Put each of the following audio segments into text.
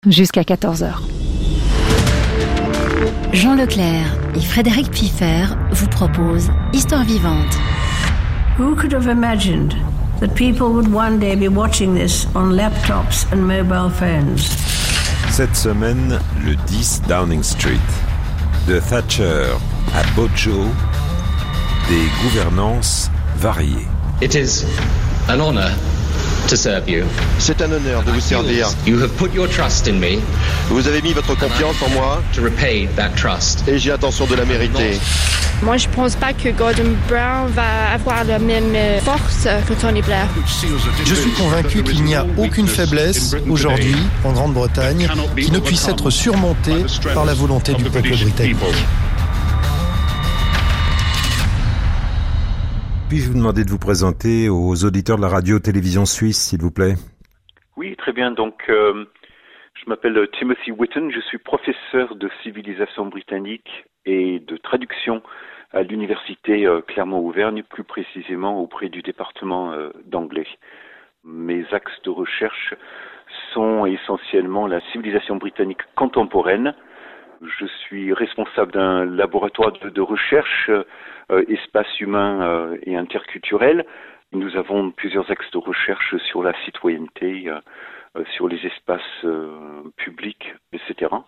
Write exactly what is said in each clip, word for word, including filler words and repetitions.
jusqu'à quatorze heures. Jean Leclerc et Frédéric Piffer vous proposent Histoire vivante. Who could have imagined that people would one day be watching this on laptops and mobile phones? Cette semaine, le dix Downing Street. De Thatcher à Bojo, des gouvernances variées. It is an honor to serve you. C'est un honneur de vous servir. You have put your trust in me. Vous avez mis votre confiance en moi. To repay that trust. Et j'ai l'intention de la mériter. Moi, je pense pas que Gordon Brown va avoir la même force que Tony Blair. Je suis convaincu qu'il n'y a aucune faiblesse aujourd'hui en Grande-Bretagne qui ne puisse être surmontée par la volonté du peuple britannique. Puis-je vous demander de vous présenter aux auditeurs de la radio-télévision suisse, s'il vous plaît? Oui, très bien. Donc, euh, je m'appelle Timothy Whitten. Je suis professeur de civilisation britannique et de traduction à l'université euh, Clermont-Auvergne, plus précisément auprès du département euh, d'anglais. Mes axes de recherche sont essentiellement la civilisation britannique contemporaine. Je suis responsable d'un laboratoire de, de recherche euh, espace humain euh, et interculturel. Nous avons plusieurs axes de recherche sur la citoyenneté, euh, euh, sur les espaces euh, publics, et cetera.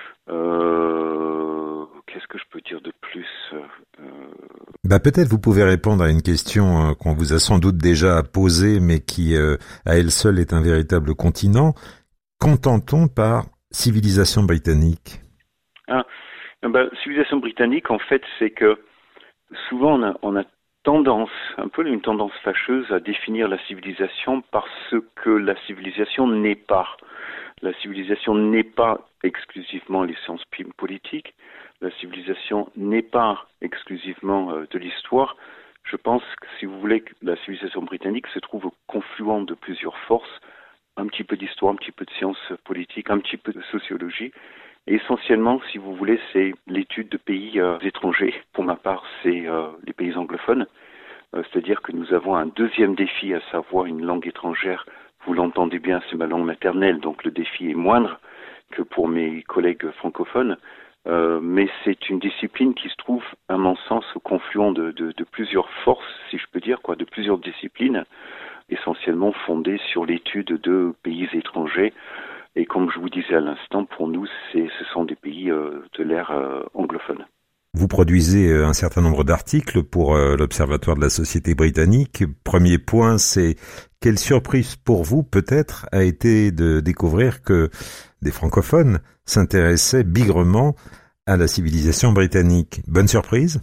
Euh, qu'est-ce que je peux dire de plus euh... bah, peut-être vous pouvez répondre à une question euh, qu'on vous a sans doute déjà posée, mais qui, euh, à elle seule, est un véritable continent. Qu'entend-on par civilisation britannique? Ah, ben, civilisation britannique, en fait, c'est que souvent on a, on a tendance, un peu une tendance fâcheuse à définir la civilisation par ce que la civilisation n'est pas. La civilisation n'est pas exclusivement les sciences politiques. La civilisation n'est pas exclusivement euh, de l'histoire. Je pense que, si vous voulez, que la civilisation britannique se trouve au confluent de plusieurs forces, un petit peu d'histoire, un petit peu de sciences politiques, un petit peu de sociologie. Et essentiellement, si vous voulez, c'est l'étude de pays euh, étrangers. Pour ma part, c'est euh, les pays anglophones. Euh, c'est-à-dire que nous avons un deuxième défi, à savoir une langue étrangère. Vous l'entendez bien, c'est ma langue maternelle, donc le défi est moindre que pour mes collègues francophones. Euh, mais c'est une discipline qui se trouve, à mon sens, au confluent de, de, de plusieurs forces, si je peux dire, quoi, de plusieurs disciplines, essentiellement fondées sur l'étude de pays étrangers. Et comme je vous disais à l'instant, pour nous, c'est, ce sont des pays euh, de l'ère euh, anglophone. Vous produisez un certain nombre d'articles pour euh, l'Observatoire de la Société britannique. Premier point, c'est quelle surprise pour vous, peut-être, a été de découvrir que des francophones s'intéressaient bigrement à la civilisation britannique. Bonne surprise?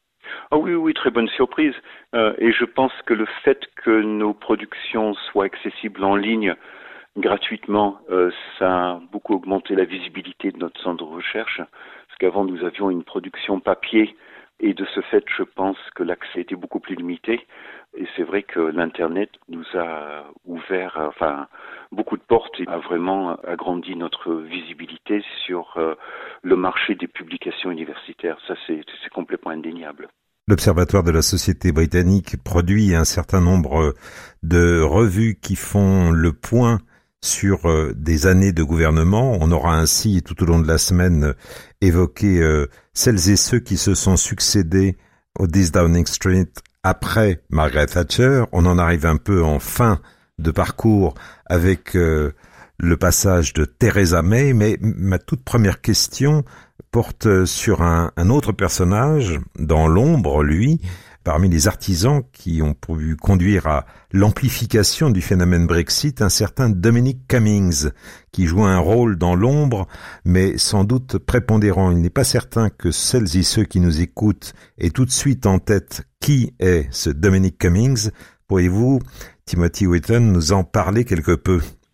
Ah oui, oui, très bonne surprise. Euh, et je pense que le fait que nos productions soient accessibles en ligne gratuitement, euh, ça a beaucoup augmenté la visibilité de notre centre de recherche, parce qu'avant nous avions une production papier, et de ce fait, je pense que l'accès était beaucoup plus limité. Et c'est vrai que l'Internet nous a ouvert, enfin, beaucoup de portes et a vraiment agrandi notre visibilité sur euh, le marché des publications universitaires. Ça, c'est, c'est complètement indéniable. L'Observatoire de la Société britannique produit un certain nombre de revues qui font le point sur euh, des années de gouvernement. On aura ainsi, tout au long de la semaine, évoqué euh, celles et ceux qui se sont succédés au dix Downing Street après Margaret Thatcher. On en arrive un peu en fin de parcours avec euh, le passage de Theresa May, mais ma toute première question porte sur un, un autre personnage, dans l'ombre, lui, parmi les artisans qui ont pu conduire à l'amplification du phénomène Brexit, un certain Dominic Cummings, qui joue un rôle dans l'ombre, mais sans doute prépondérant. Il n'est pas certain que celles et ceux qui nous écoutent aient tout de suite en tête qui est ce Dominic Cummings. Pourriez-vous, Timothy Whitten, nous en parler quelque peu?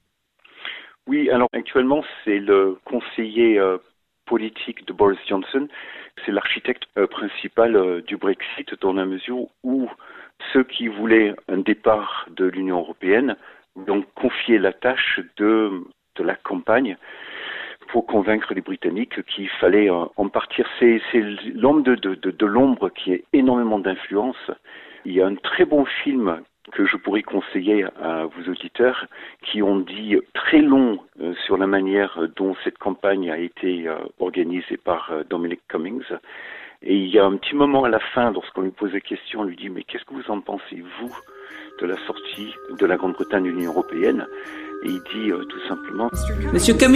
Oui, alors actuellement, c'est le conseiller euh, politique de Boris Johnson. C'est l'architecte euh, principal euh, du Brexit, dans la mesure où ceux qui voulaient un départ de l'Union européenne lui ont confié la tâche de, de la campagne pour convaincre les Britanniques qu'il fallait euh, en partir. C'est, c'est l'homme de, de, de, de l'ombre qui a énormément d'influence. Il y a un très bon film que je pourrais conseiller à vos auditeurs qui ont dit très long euh, sur la manière dont cette campagne a été euh, organisée par euh, Dominic Cummings. Et il y a un petit moment à la fin, lorsqu'on lui pose la question, on lui dit « Mais qu'est-ce que vous en pensez, vous, de la sortie de la Grande-Bretagne de l'Union européenne ?» Et il dit euh, tout simplement « Monsieur Cummings ?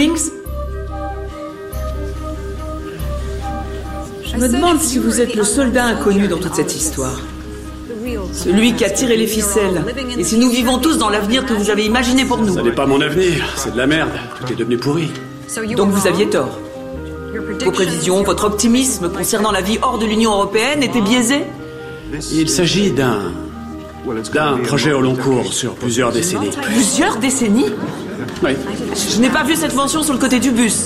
Je me demande si vous êtes le soldat inconnu dans toute cette histoire. Celui qui a tiré les ficelles. Et si nous vivons tous dans l'avenir que vous avez imaginé pour nous. Ça n'est pas mon avenir, c'est de la merde. Tout est devenu pourri. Donc vous aviez tort. Vos prévisions, votre optimisme concernant la vie hors de l'Union européenne étaient biaisés ? Il s'agit d'un... d'un projet au long cours sur plusieurs décennies. Plusieurs décennies ? Oui. Je n'ai pas vu cette mention sur le côté du bus.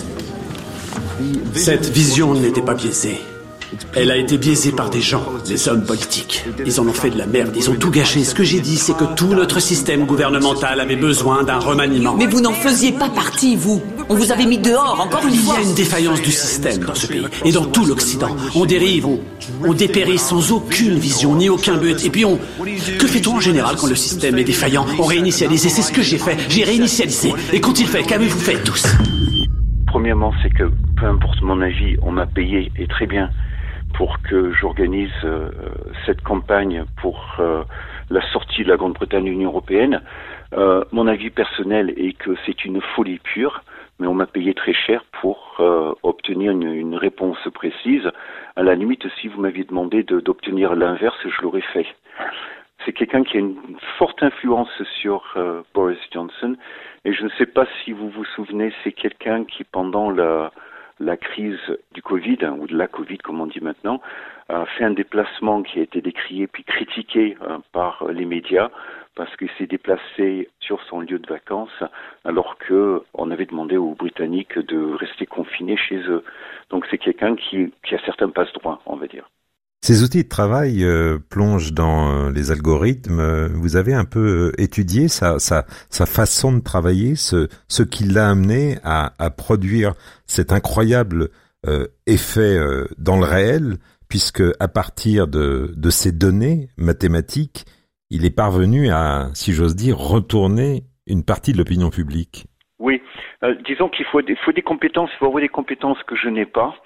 Cette vision n'était pas biaisée. Elle a été biaisée par des gens, des hommes politiques. Ils en ont fait de la merde, ils ont tout gâché. Ce que j'ai dit, c'est que tout notre système gouvernemental avait besoin d'un remaniement. Mais vous n'en faisiez pas partie, vous. On vous avait mis dehors, encore une fois. Il y a une défaillance du système dans ce pays, et dans tout l'Occident. On dérive, on, on dépérit sans aucune vision, ni aucun but. Et puis on... Que fait-on en général quand le système est défaillant ? On réinitialise, et c'est ce que j'ai fait. J'ai réinitialisé. Et qu'ont-ils fait ? Qu'avez-vous fait tous ? Premièrement, c'est que, peu importe mon avis, on m'a payé, et très bien, pour que j'organise euh, cette campagne pour euh, la sortie de la Grande-Bretagne de l'Union européenne. Euh, mon avis personnel est que c'est une folie pure, mais on m'a payé très cher pour euh, obtenir une, une réponse précise. À la limite, si vous m'aviez demandé de, d'obtenir l'inverse, je l'aurais fait. C'est quelqu'un qui a une forte influence sur euh, Boris Johnson, et je ne sais pas si vous vous souvenez, c'est quelqu'un qui, pendant la... la crise du Covid, hein, ou de la Covid comme on dit maintenant, a fait un déplacement qui a été décrié puis critiqué hein, par les médias parce qu'il s'est déplacé sur son lieu de vacances alors qu'on avait demandé aux Britanniques de rester confinés chez eux. Donc c'est quelqu'un qui, qui a certains passe-droits, on va dire. Ces outils de travail euh, plongent dans euh, les algorithmes. Vous avez un peu étudié sa, sa, sa façon de travailler, ce, ce qui l'a amené à, à produire cet incroyable euh, effet euh, dans le réel, puisque à partir de, de ces données mathématiques, il est parvenu à, si j'ose dire, retourner une partie de l'opinion publique. Oui, euh, disons qu'il faut des, faut des compétences, il faut avoir des compétences que je n'ai pas.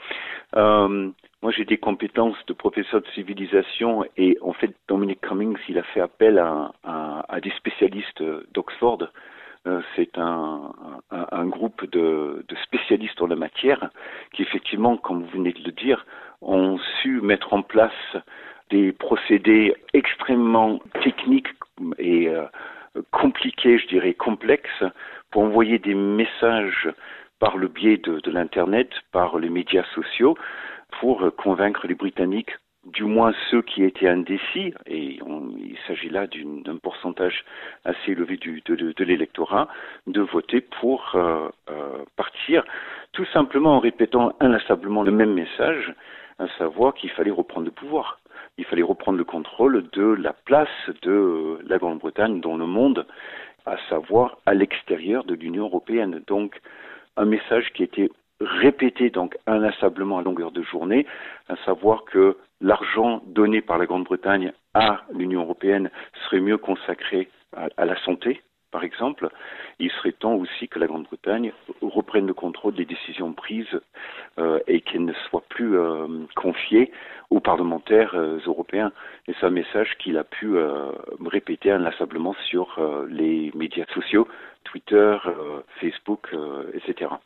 Euh, Moi, j'ai des compétences de professeur de civilisation et en fait, Dominic Cummings, il a fait appel à, à, à des spécialistes d'Oxford. Euh, c'est un, un, un groupe de, de spécialistes en la matière qui, effectivement, comme vous venez de le dire, ont su mettre en place des procédés extrêmement techniques et euh, compliqués, je dirais complexes, pour envoyer des messages par le biais de, de l'Internet, par les médias sociaux, pour convaincre les Britanniques, du moins ceux qui étaient indécis, et on, il s'agit là d'une, d'un pourcentage assez élevé du, de, de, de l'électorat, de voter pour euh, euh, partir, tout simplement en répétant inlassablement le même message, à savoir qu'il fallait reprendre le pouvoir. Il fallait reprendre le contrôle de la place de la Grande-Bretagne dans le monde, à savoir à l'extérieur de l'Union européenne. Donc, un message qui était répété donc inlassablement à longueur de journée, à savoir que l'argent donné par la Grande-Bretagne à l'Union européenne serait mieux consacré à, à la santé, par exemple. Il serait temps aussi que la Grande-Bretagne reprenne le contrôle des décisions prises euh, et qu'elle ne soit plus euh, confiée aux parlementaires euh, européens. Et c'est un message qu'il a pu euh, répéter inlassablement sur euh, les médias sociaux, Twitter, euh, Facebook, euh, et cetera.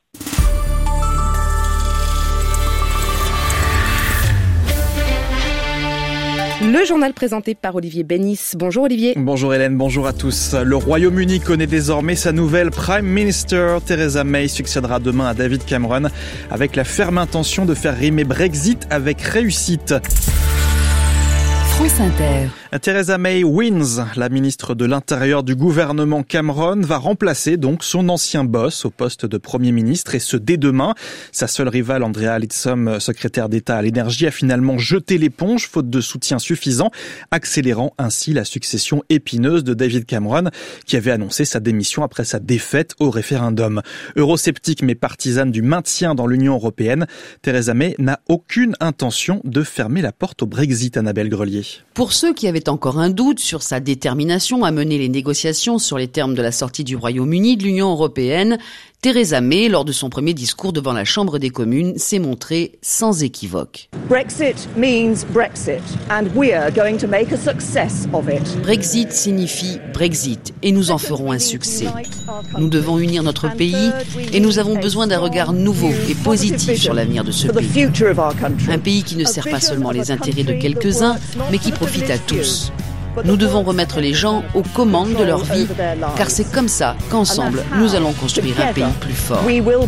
Le journal présenté par Olivier Bénis. Bonjour Olivier. Bonjour Hélène, bonjour à tous. Le Royaume-Uni connaît désormais sa nouvelle Prime Minister. Theresa May succédera demain à David Cameron avec la ferme intention de faire rimer Brexit avec réussite. France Inter. Theresa May wins. La ministre de l'Intérieur du gouvernement Cameron va remplacer donc son ancien boss au poste de Premier ministre et ce dès demain. Sa seule rivale, Andrea Leadsom, secrétaire d'État à l'énergie, a finalement jeté l'éponge faute de soutien suffisant, accélérant ainsi la succession épineuse de David Cameron qui avait annoncé sa démission après sa défaite au référendum. Eurosceptique mais partisane du maintien dans l'Union européenne, Theresa May n'a aucune intention de fermer la porte au Brexit, Annabelle Grelier. Pour ceux qui avaient encore un doute sur sa détermination à mener les négociations sur les termes de la sortie du Royaume-Uni de l'Union européenne, Theresa May, lors de son premier discours devant la Chambre des communes, s'est montrée sans équivoque. Brexit means Brexit, and we are going to make a success of it. Brexit signifie Brexit, et nous en ferons un succès. Nous devons unir notre pays, et nous avons besoin d'un regard nouveau et positif sur l'avenir de ce pays. Un pays qui ne sert pas seulement les intérêts de quelques-uns, mais qui profite à tous. Nous devons remettre les gens aux commandes de leur vie, car c'est comme ça qu'ensemble, nous allons construire un pays plus fort.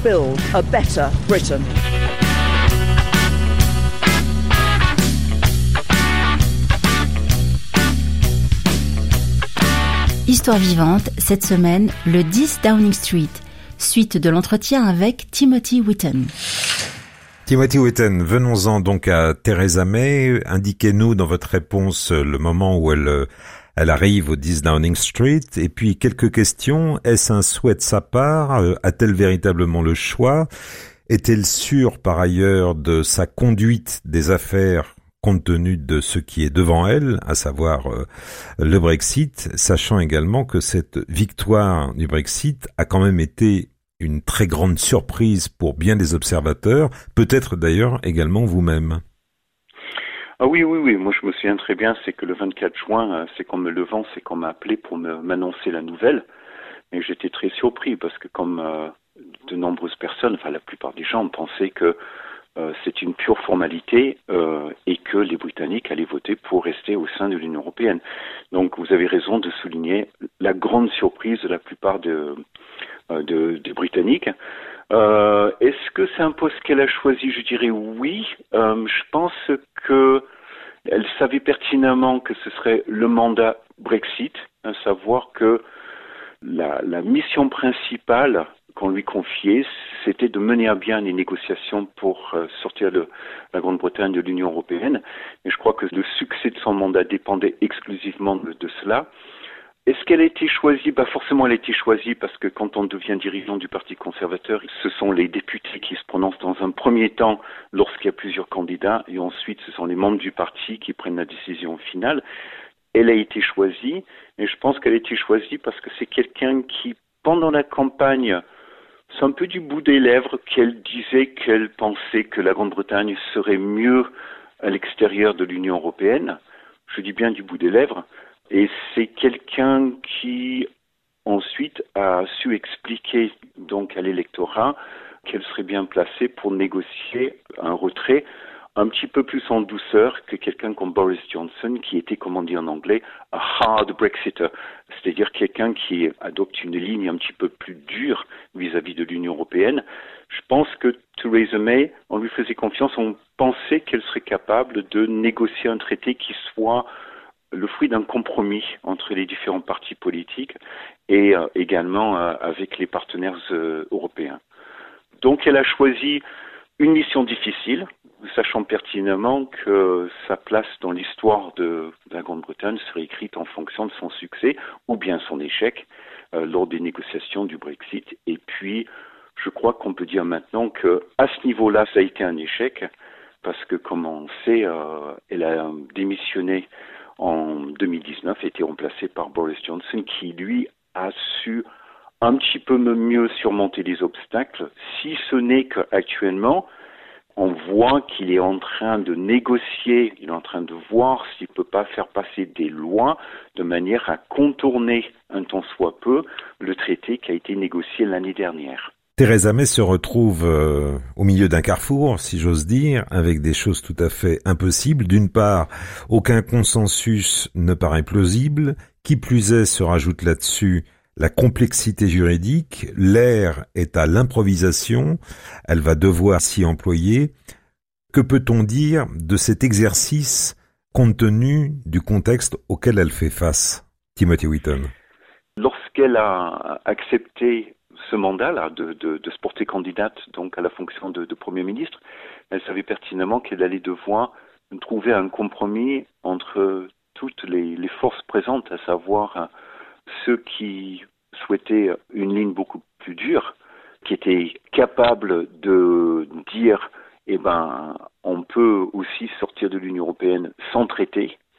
Histoire vivante, cette semaine, le dix Downing Street, suite de l'entretien avec Timothy Whitten. Timothy Whitten, venons-en donc à Theresa May. Indiquez-nous dans votre réponse le moment où elle, elle arrive au dix Downing Street. Et puis, quelques questions. Est-ce un souhait de sa part? A-t-elle véritablement le choix? Est-elle sûre, par ailleurs, de sa conduite des affaires compte tenu de ce qui est devant elle, à savoir euh, le Brexit, sachant également que cette victoire du Brexit a quand même été une très grande surprise pour bien des observateurs, peut-être d'ailleurs également vous-même. Ah oui, oui, oui, moi je me souviens très bien, c'est que le vingt-quatre juin, c'est qu'en me levant, c'est qu'on m'a appelé pour me, m'annoncer la nouvelle, et j'étais très surpris parce que comme euh, de nombreuses personnes, enfin la plupart des gens pensaient que euh, c'est une pure formalité euh, et que les Britanniques allaient voter pour rester au sein de l'Union européenne. Donc vous avez raison de souligner la grande surprise de la plupart de De, des Britanniques. Euh, est-ce que c'est un poste qu'elle a choisi? Je dirais oui. Euh, je pense que elle savait pertinemment que ce serait le mandat Brexit, à savoir que la, la mission principale qu'on lui confiait, c'était de mener à bien les négociations pour euh, sortir de la Grande-Bretagne de l'Union européenne. Et je crois que le succès de son mandat dépendait exclusivement de, de cela. Est-ce qu'elle a été choisie? Bah forcément, elle a été choisie parce que quand on devient dirigeant du Parti conservateur, ce sont les députés qui se prononcent dans un premier temps lorsqu'il y a plusieurs candidats et ensuite ce sont les membres du parti qui prennent la décision finale. Elle a été choisie et je pense qu'elle a été choisie parce que c'est quelqu'un qui, pendant la campagne, c'est un peu du bout des lèvres qu'elle disait qu'elle pensait que la Grande-Bretagne serait mieux à l'extérieur de l'Union européenne. Je dis bien du bout des lèvres. Et c'est quelqu'un qui, ensuite, a su expliquer donc à l'électorat qu'elle serait bien placée pour négocier un retrait un petit peu plus en douceur que quelqu'un comme Boris Johnson, qui était, comme on dit en anglais, a hard Brexiter, c'est-à-dire quelqu'un qui adopte une ligne un petit peu plus dure vis-à-vis de l'Union européenne. Je pense que Theresa May, on lui faisait confiance, on pensait qu'elle serait capable de négocier un traité qui soit le fruit d'un compromis entre les différents partis politiques et euh, également euh, avec les partenaires euh, européens. Donc elle a choisi une mission difficile, sachant pertinemment que sa place dans l'histoire de, de la Grande-Bretagne serait écrite en fonction de son succès ou bien son échec euh, lors des négociations du Brexit. Et puis, je crois qu'on peut dire maintenant qu'à ce niveau-là, ça a été un échec parce que, comme on sait, euh, elle a démissionné en deux mille dix-neuf, a été remplacé par Boris Johnson, qui lui a su un petit peu mieux surmonter les obstacles, si ce n'est qu'actuellement, on voit qu'il est en train de négocier, il est en train de voir s'il ne peut pas faire passer des lois de manière à contourner un tant soit peu le traité qui a été négocié l'année dernière. Theresa May se retrouve euh, au milieu d'un carrefour, si j'ose dire, avec des choses tout à fait impossibles. D'une part, aucun consensus ne paraît plausible. Qui plus est, se rajoute là-dessus la complexité juridique. L'ère est à l'improvisation. Elle va devoir s'y employer. Que peut-on dire de cet exercice compte tenu du contexte auquel elle fait face? Timothy Whitten. Lorsqu'elle a accepté ce mandat-là de, de, de se porter candidate donc à la fonction de, de Premier ministre, elle savait pertinemment qu'elle allait devoir trouver un compromis entre toutes les, les forces présentes, à savoir ceux qui souhaitaient une ligne beaucoup plus dure, qui étaient capables de dire eh ben on peut aussi sortir de l'Union européenne sans traité,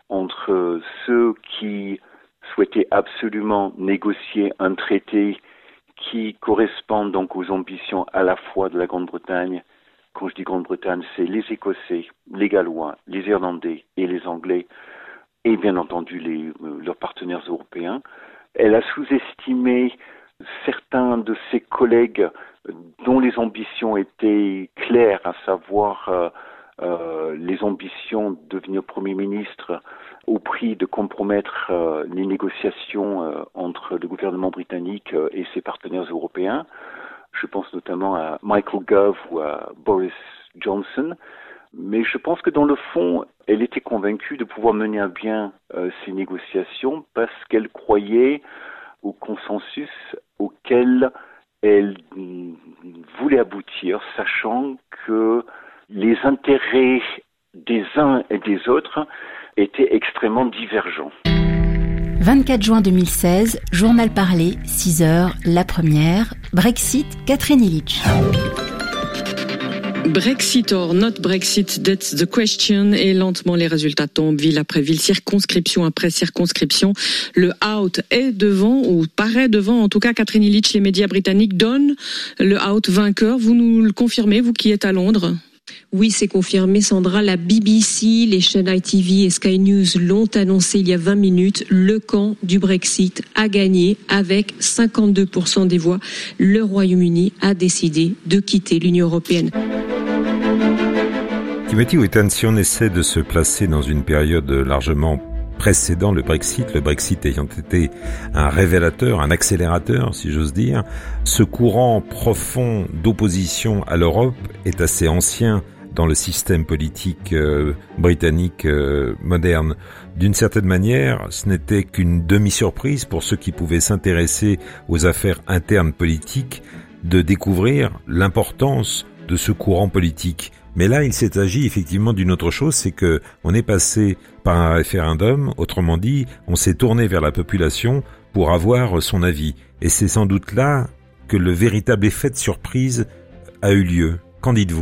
entre ceux qui souhaitaient absolument négocier un traité qui correspond donc aux ambitions à la fois de la Grande-Bretagne. Quand je dis Grande-Bretagne, c'est les Écossais, les Gallois, les Irlandais et les Anglais, et bien entendu les, euh, leurs partenaires européens. Elle a sous-estimé certains de ses collègues dont les ambitions étaient claires, à savoir euh, euh, les ambitions de devenir Premier ministre au prix de compromettre euh, les négociations euh, entre le gouvernement britannique euh, et ses partenaires européens. Je pense notamment à Michael Gove ou à Boris Johnson. Mais je pense que dans le fond, elle était convaincue de pouvoir mener à bien euh, ces négociations parce qu'elle croyait au consensus auquel elle voulait aboutir, sachant que les intérêts des uns et des autres étaient extrêmement divergents. vingt-quatre juin deux mille seize, journal parlé, six heures, la première, Brexit, Catherine Illich. Brexit or not Brexit, that's the question. Et lentement, les résultats tombent, ville après ville, circonscription après circonscription. Le out est devant, ou paraît devant. En tout cas, Catherine Illich, les médias britanniques donnent le out vainqueur. Vous nous le confirmez, vous qui êtes à Londres? Oui, c'est confirmé, Sandra. La B B C, les chaînes I T V et Sky News l'ont annoncé il y a vingt minutes. Le camp du Brexit a gagné avec cinquante-deux pour cent des voix. Le Royaume-Uni a décidé de quitter l'Union européenne. Timothy Whitton, si on essaie de se placer dans une période largement précédant le Brexit, le Brexit ayant été un révélateur, un accélérateur, si j'ose dire, ce courant profond d'opposition à l'Europe est assez ancien dans le système politique euh, britannique euh, moderne. D'une certaine manière, ce n'était qu'une demi-surprise pour ceux qui pouvaient s'intéresser aux affaires internes politiques de découvrir l'importance de ce courant politique. Mais là, il s'est agi effectivement d'une autre chose, c'est que on est passé par un référendum, autrement dit, on s'est tourné vers la population pour avoir son avis. Et c'est sans doute là que le véritable effet de surprise a eu lieu. Qu'en dites-vous ?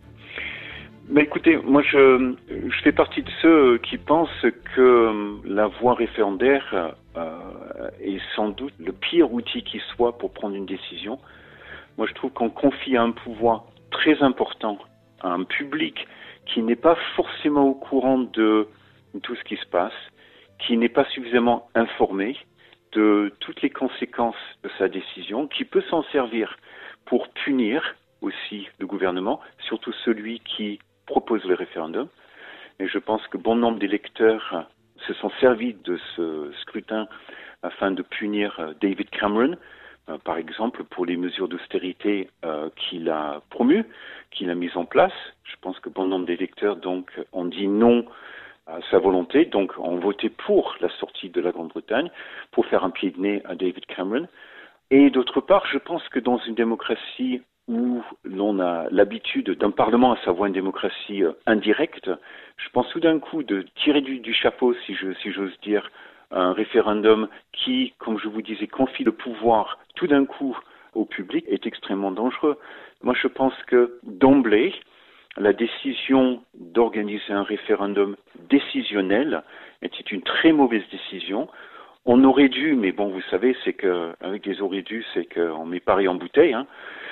Mais écoutez, moi je, je fais partie de ceux qui pensent que la voie référendaire euh, est sans doute le pire outil qui soit pour prendre une décision. Moi je trouve qu'on confie un pouvoir très important à un public qui n'est pas forcément au courant de tout ce qui se passe, qui n'est pas suffisamment informé de toutes les conséquences de sa décision, qui peut s'en servir pour punir aussi le gouvernement, surtout celui qui propose le référendum. Et je pense que bon nombre d'électeurs se sont servis de ce scrutin afin de punir David Cameron, Euh, par exemple, pour les mesures d'austérité euh, qu'il a promues, qu'il a mises en place. Je pense que bon nombre d'électeurs donc ont dit non à sa volonté, donc ont voté pour la sortie de la Grande-Bretagne, pour faire un pied de nez à David Cameron. Et d'autre part, je pense que dans une démocratie où l'on a l'habitude d'un parlement, à savoir une démocratie euh, indirecte, je pense tout d'un coup de tirer du, du chapeau, si je, si j'ose dire, un référendum qui, comme je vous disais, confie le pouvoir tout d'un coup au public est extrêmement dangereux. Moi, je pense que d'emblée, la décision d'organiser un référendum décisionnel était une très mauvaise décision. On aurait dû, mais bon, vous savez, c'est que avec les aurait dû, c'est qu'on met Paris en bouteille. Hein.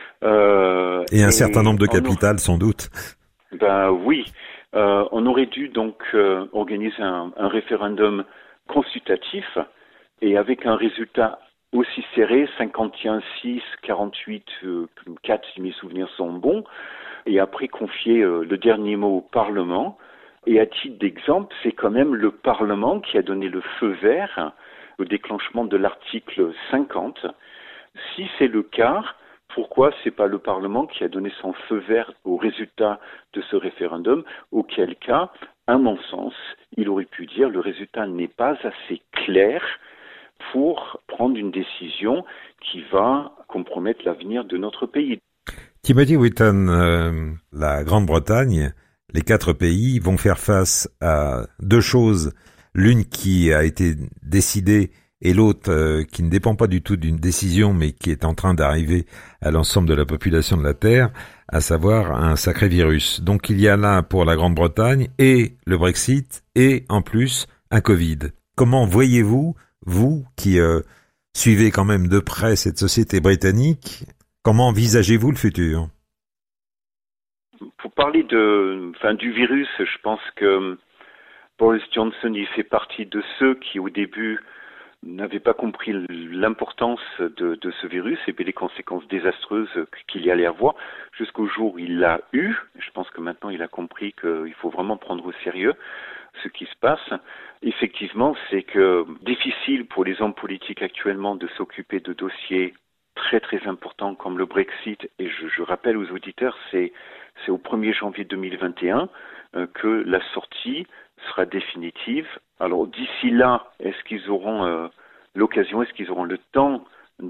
Euh, et un et certain nombre de capitales, aurait... sans doute. Ben oui, euh, on aurait dû donc euh, organiser un, un référendum consultatif et avec un résultat aussi serré, cinquante et un six, quarante-huit quatre si mes souvenirs sont bons, et après confier euh, le dernier mot au Parlement. Et à titre d'exemple, c'est quand même le Parlement qui a donné le feu vert au déclenchement de l'article cinquante. Si c'est le cas, pourquoi c'est pas le Parlement qui a donné son feu vert au résultat de ce référendum, auquel cas, à mon sens, il aurait pu dire le résultat n'est pas assez clair pour prendre une décision qui va compromettre l'avenir de notre pays. Timothy Whitton, euh, la Grande-Bretagne, les quatre pays vont faire face à deux choses. L'une qui a été décidée et l'autre euh, qui ne dépend pas du tout d'une décision mais qui est en train d'arriver à l'ensemble de la population de la Terre, à savoir un sacré virus. Donc il y a là pour la Grande-Bretagne et le Brexit et en plus un Covid. Comment voyez-vous, vous qui euh, suivez quand même de près cette société britannique, comment envisagez-vous le futur? Pour parler de, enfin, du virus, je pense que Boris Johnson, il fait partie de ceux qui, au début, n'avaient pas compris l'importance de, de ce virus et puis les conséquences désastreuses qu'il y allait avoir, jusqu'au jour où il l'a eu. Je pense que maintenant, il a compris qu'il faut vraiment prendre au sérieux ce qui se passe. Effectivement, c'est que difficile pour les hommes politiques actuellement de s'occuper de dossiers très très importants comme le Brexit. Et je, je rappelle aux auditeurs, c'est, c'est au premier janvier deux mille vingt et un euh, que la sortie sera définitive. Alors d'ici là, est-ce qu'ils auront euh, l'occasion, est-ce qu'ils auront le temps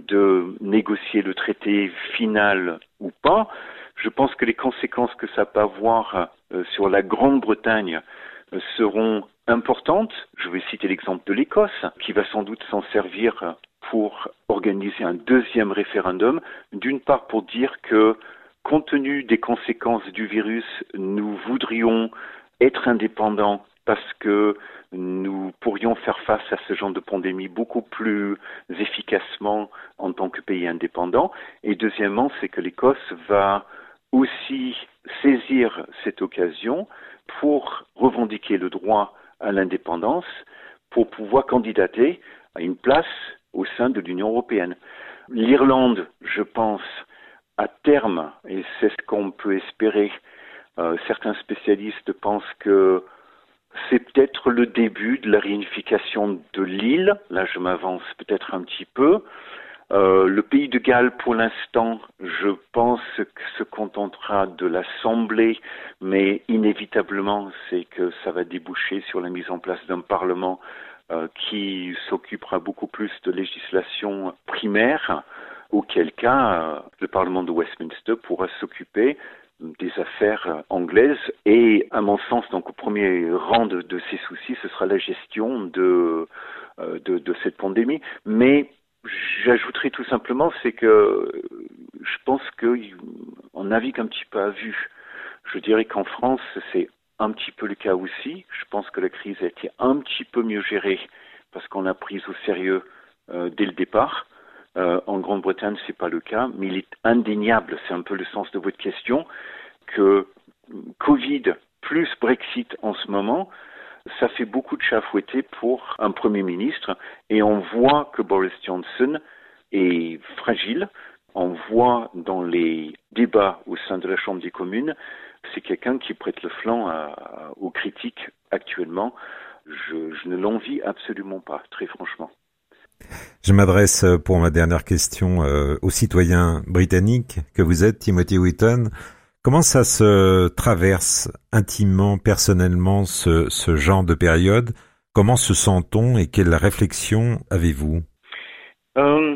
de négocier le traité final ou pas? Je pense que les conséquences que ça peut avoir euh, sur la Grande-Bretagne euh, seront importantes. Je vais citer l'exemple de l'Écosse, qui va sans doute s'en servir pour organiser un deuxième référendum. D'une part pour dire que, compte tenu des conséquences du virus, nous voudrions être indépendants parce que nous pourrions faire face à ce genre de pandémie beaucoup plus efficacement en tant que pays indépendant. Et deuxièmement, c'est que l'Écosse va aussi saisir cette occasion pour revendiquer le droit à l'indépendance, pour pouvoir candidater à une place au sein de l'Union européenne. L'Irlande, je pense, à terme, et c'est ce qu'on peut espérer, euh, certains spécialistes pensent que c'est peut-être le début de la réunification de l'île. Là, je m'avance peut-être un petit peu. Euh, le pays de Galles, pour l'instant, je pense que se contentera de l'Assemblée, mais inévitablement, c'est que ça va déboucher sur la mise en place d'un Parlement euh, qui s'occupera beaucoup plus de législation primaire, auquel cas euh, le Parlement de Westminster pourra s'occuper des affaires anglaises et, à mon sens, donc au premier rang de, de ces soucis, ce sera la gestion de, euh, de, de cette pandémie. Mais j'ajouterai tout simplement, c'est que je pense qu'on navigue un petit peu à vue. Je dirais qu'en France, c'est un petit peu le cas aussi. Je pense que la crise a été un petit peu mieux gérée parce qu'on l'a prise au sérieux euh, dès le départ. Euh, en Grande-Bretagne, c'est pas le cas, mais il est indéniable, c'est un peu le sens de votre question, que Covid plus Brexit en ce moment, ça fait beaucoup de chats fouettés pour un Premier ministre, et on voit que Boris Johnson est fragile. On voit dans les débats au sein de la Chambre des communes, c'est quelqu'un qui prête le flanc à, à, aux critiques actuellement. Je, je ne l'envie absolument pas, très franchement. Je m'adresse pour ma dernière question euh, aux citoyens britanniques que vous êtes, Timothy Whitton. Comment ça se traverse intimement, personnellement, ce, ce genre de période? Comment se sent-on et quelle réflexion avez-vous? euh,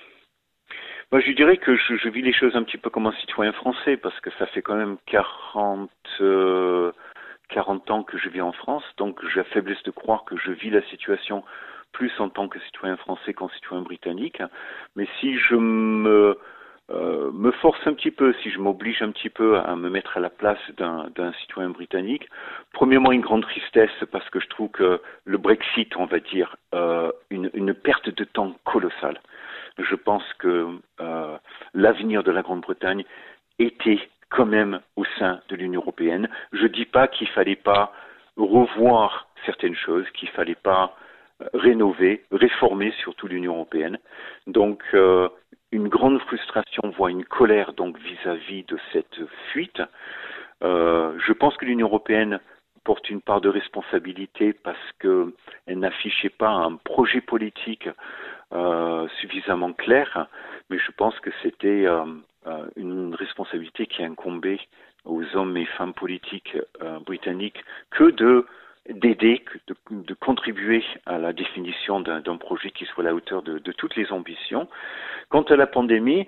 moi, Je dirais que je, je vis les choses un petit peu comme un citoyen français parce que ça fait quand même quarante, euh, quarante ans que je vis en France, donc j'ai la faiblesse de croire que je vis la situation plus en tant que citoyen français qu'en citoyen britannique. Mais si je me, euh, me force un petit peu, si je m'oblige un petit peu à me mettre à la place d'un, d'un citoyen britannique, premièrement une grande tristesse parce que je trouve que le Brexit, on va dire, euh, une, une perte de temps colossale. Je pense que euh, l'avenir de la Grande-Bretagne était quand même au sein de l'Union européenne. Je dis pas qu'il fallait pas revoir certaines choses, qu'il fallait pas rénover, réformer surtout l'Union européenne. Donc euh, une grande frustration, voire une colère donc vis-à-vis de cette fuite. Euh, je pense que l'Union européenne porte une part de responsabilité parce qu'elle n'affichait pas un projet politique euh, suffisamment clair, mais je pense que c'était euh, une responsabilité qui incombait aux hommes et femmes politiques euh, britanniques que de d'aider, de, de contribuer à la définition d'un, d'un projet qui soit à la hauteur de, de toutes les ambitions. Quant à la pandémie,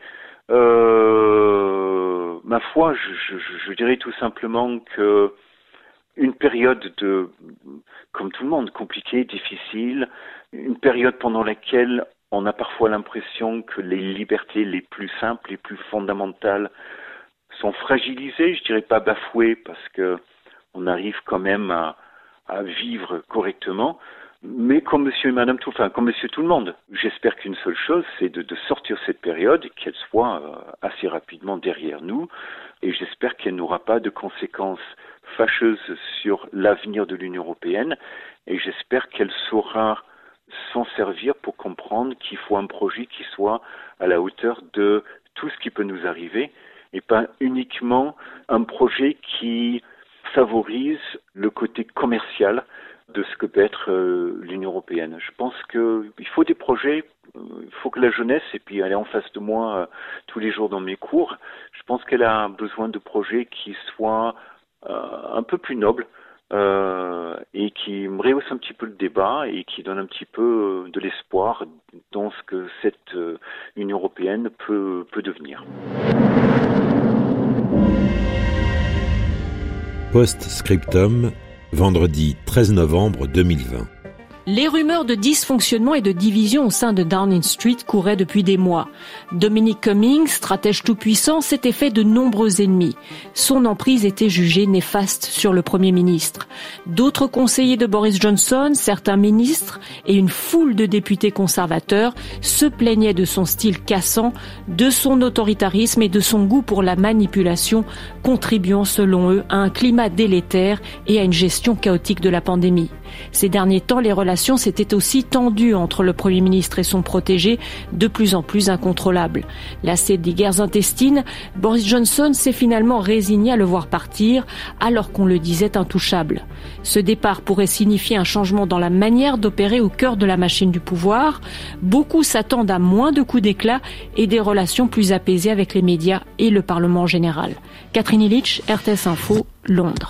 euh, ma foi, je, je, je dirais tout simplement que une période de, comme tout le monde, compliquée, difficile, une période pendant laquelle on a parfois l'impression que les libertés les plus simples, les plus fondamentales sont fragilisées, je dirais pas bafouées, parce que on arrive quand même à à vivre correctement. Mais comme monsieur et madame tout, enfin, comme monsieur tout le monde, j'espère qu'une seule chose, c'est de, de sortir cette période, qu'elle soit euh, assez rapidement derrière nous, et j'espère qu'elle n'aura pas de conséquences fâcheuses sur l'avenir de l'Union européenne, et j'espère qu'elle saura s'en servir pour comprendre qu'il faut un projet qui soit à la hauteur de tout ce qui peut nous arriver, et pas uniquement un projet qui favorise le côté commercial de ce que peut être euh, l'Union européenne. Je pense qu'il faut des projets, il euh, faut que la jeunesse, et puis elle est en face de moi euh, tous les jours dans mes cours, je pense qu'elle a besoin de projets qui soient euh, un peu plus nobles euh, et qui me rehaussent un petit peu le débat et qui donnent un petit peu euh, de l'espoir dans ce que cette euh, Union européenne peut, peut devenir. Post-scriptum, vendredi treize novembre deux mille vingt. Les rumeurs de dysfonctionnement et de division au sein de Downing Street couraient depuis des mois. Dominic Cummings, stratège tout-puissant, s'était fait de nombreux ennemis. Son emprise était jugée néfaste sur le Premier ministre. D'autres conseillers de Boris Johnson, certains ministres et une foule de députés conservateurs se plaignaient de son style cassant, de son autoritarisme et de son goût pour la manipulation, contribuant selon eux à un climat délétère et à une gestion chaotique de la pandémie. Ces derniers temps, les relations s'étaient aussi tendues entre le Premier ministre et son protégé, de plus en plus incontrôlables. Lassé des guerres intestines, Boris Johnson s'est finalement résigné à le voir partir, alors qu'on le disait intouchable. Ce départ pourrait signifier un changement dans la manière d'opérer au cœur de la machine du pouvoir. Beaucoup s'attendent à moins de coups d'éclat et des relations plus apaisées avec les médias et le Parlement en général. Catherine Illich, R T S Info, Londres.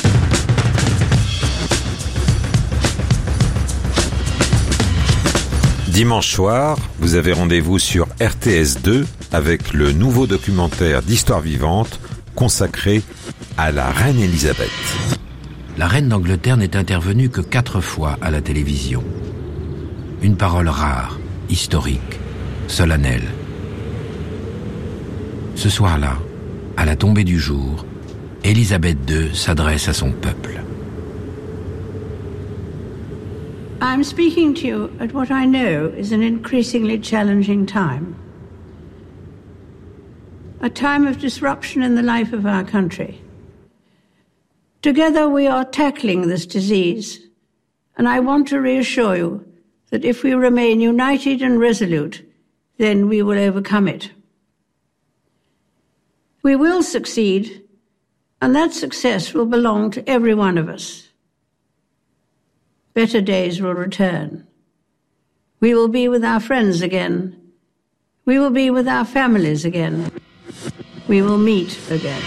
Dimanche soir, vous avez rendez-vous sur R T S deux avec le nouveau documentaire d'Histoire vivante consacré à la reine Elisabeth. La reine d'Angleterre n'est intervenue que quatre fois à la télévision. Une parole rare, historique, solennelle. Ce soir-là, à la tombée du jour, Elisabeth deux s'adresse à son peuple. I'm speaking to you at what I know is an increasingly challenging time. A time of disruption in the life of our country. Together we are tackling this disease, and I want to reassure you that if we remain united and resolute, then we will overcome it. We will succeed, and that success will belong to every one of us. Better days will return. We will be with our friends again. We will be with our families again. We will meet again.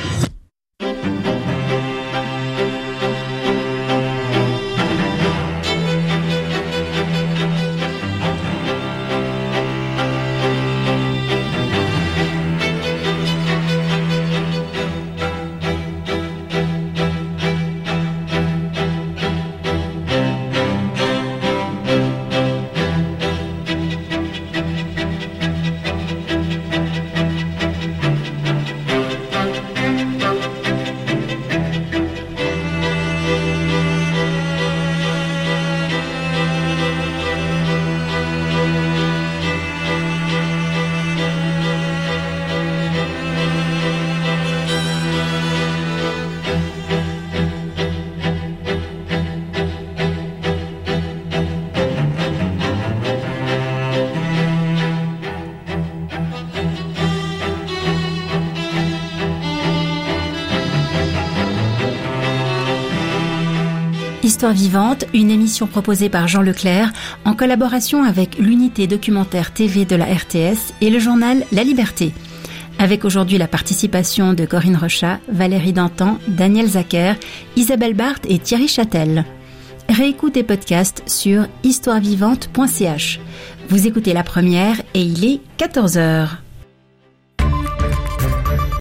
Histoire vivante, une émission proposée par Jean Leclerc en collaboration avec l'unité documentaire T V de la R T S et le journal La Liberté. Avec aujourd'hui la participation de Corinne Rechat, Valérie Dantan, Daniel Zacher, Isabelle Barthes et Thierry Châtel. Réécoute et podcast sur histoire vivante point c h. Vous écoutez La Première et il est quatorze heures.